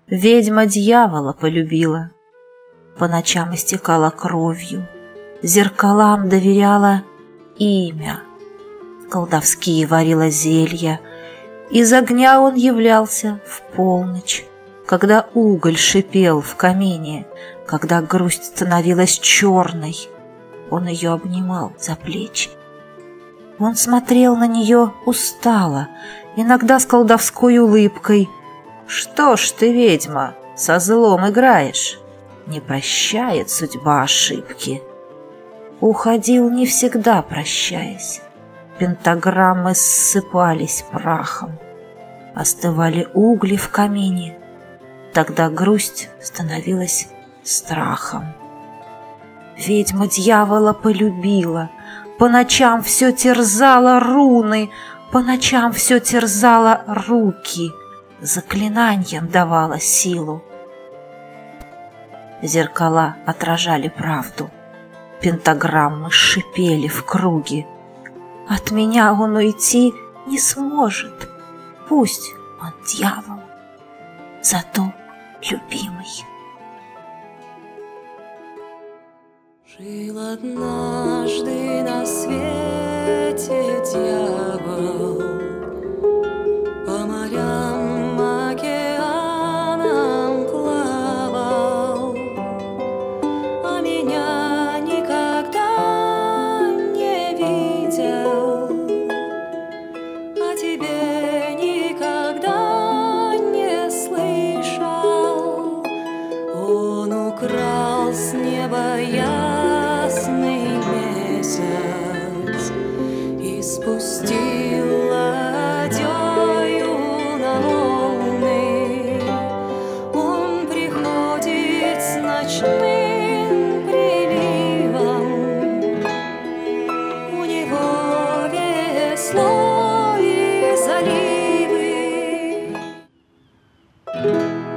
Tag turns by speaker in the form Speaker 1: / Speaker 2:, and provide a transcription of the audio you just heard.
Speaker 1: Ведьма дьявола полюбила, по ночам истекала кровью, зеркалам доверяла имя, колдовские варила зелья. Из огня он являлся в полночь, когда уголь шипел в камине, когда грусть становилась черной. Он ее обнимал за плечи. Он смотрел на нее устало, иногда с колдовской улыбкой. «Что ж ты, ведьма, со злом играешь? Не прощает судьба ошибки». Уходил не всегда, прощаясь. Пентаграммы ссыпались прахом, остывали угли в камине. Тогда грусть становилась страхом. Ведьма дьявола полюбила, по ночам все терзала руны, по ночам все терзала руки, заклинанием давала силу. Зеркала отражали правду, пентаграммы шипели в круге. От меня он уйти не сможет, пусть он дьявол, зато любимый.
Speaker 2: Жил однажды на свете дьявол, по морям, океанам плавал, а меня никогда не видел, о тебе никогда не слышал. Он украл с неба ясный месяц и спустил ладьёю на волны. Он приходит с ночным приливом, у него весло и заливы.